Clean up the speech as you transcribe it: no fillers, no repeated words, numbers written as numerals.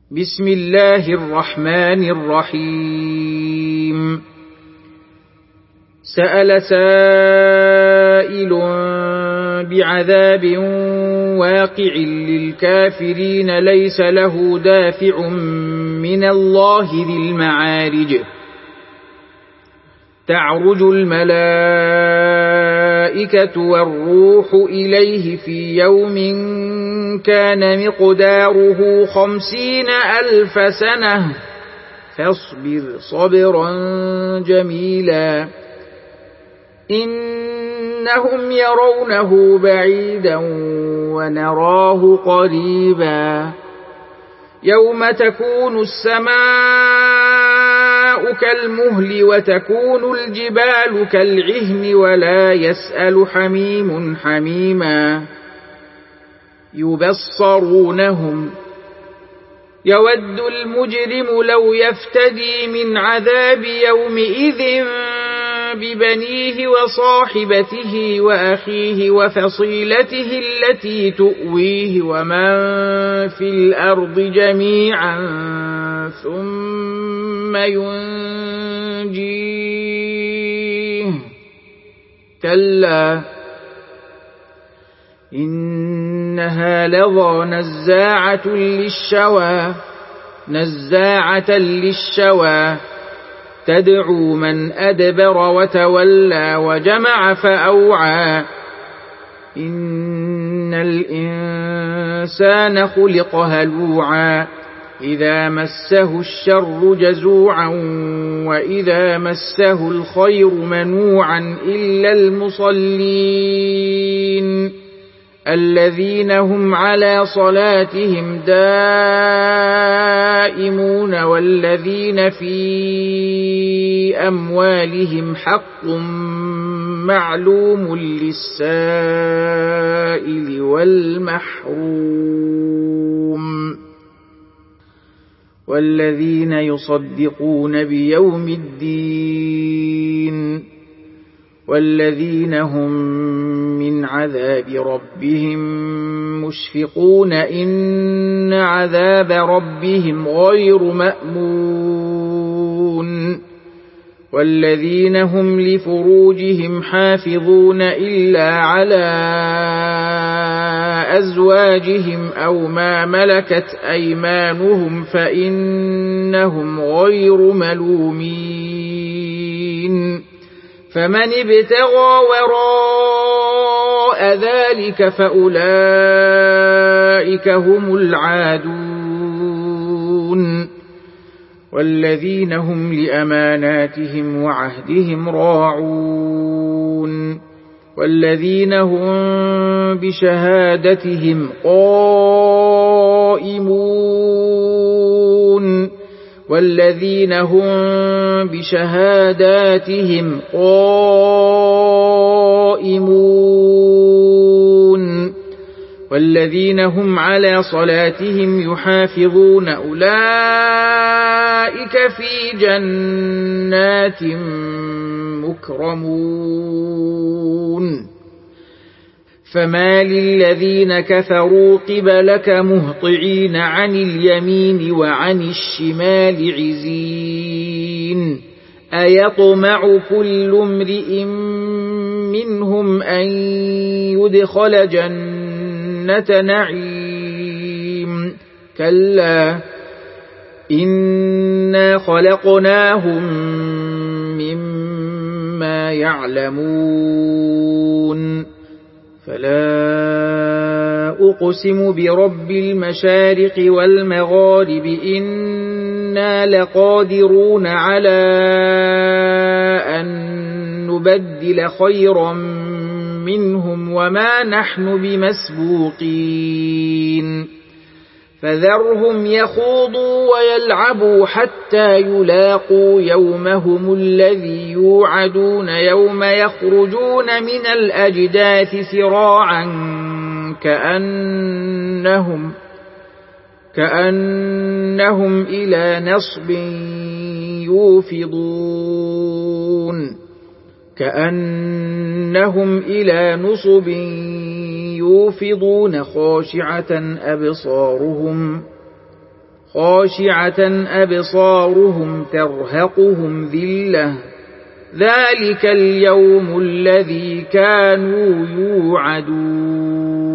بسم الله الرحمن الرحيم سأل سائل بعذاب واقع للكافرين ليس له دافع من الله ذي المعارج تعرج الملائكة والروح إليه في يوم كان مقداره 50,000 سنة فاصبر صبرا جميلا إنهم يرونه بعيدا ونراه قريبا يوم تكون السماء كالمهل وتكون الجبال كالعهن ولا يسأل حميم حميما يبصرونهم يود المجرم لو يفتدي من عذاب يومئذ ببنيه وصاحبته وأخيه وفصيلته التي تؤويه ومن في الأرض جميعا ثم ينجيه كلا إنها لظى نزاعة للشوى تدعو من أدبر وتولى وجمع فأوعى إن الإنسان خلق هلوعا إذا مسه الشر جزوعا وإذا مسه الخير منوعا إلا المصلين الذين هم على صلاتهم دائمون والذين في أموالهم حق معلوم للسائل والمحروم والذين يصدقون بيوم الدين والذين هم من عذاب ربهم مشفقون إن عذاب ربهم غير مأمون والذين هم لفروجهم حافظون إلا على أزواجهم أو ما ملكت أيمانهم فإنهم غير ملومين فمن ابتغى وراء ذلك فأولئك هم العادون والذين هم لأماناتهم وعهدهم راعون والذين هم بشهادتهم قائمون والذين هم بشهاداتهم قائمون والذين هم على صلاتهم يحافظون أولئك في جنات مكرمون فما للذين كفروا قبلك مهطعين عن اليمين وعن الشمال عزين أيطمع كل امرئ منهم أن يدخل جنة نعيم كلا إنا خلقناهم مما يعلمون فلا أقسم برب المشارق والمغارب إنا لقادرون على أن نبدل خيرا منهم وما نحن بمسبوقين فذرهم يخوضوا ويلعبوا حتى يلاقوا يومهم الذي يوعدون يوم يخرجون من الأجداث سراعا كأنهم إلى نصب يوفضون خاشعة خاشعة أبصارهم ترهقهم ذلة ذلك اليوم الذي كانوا يوعدون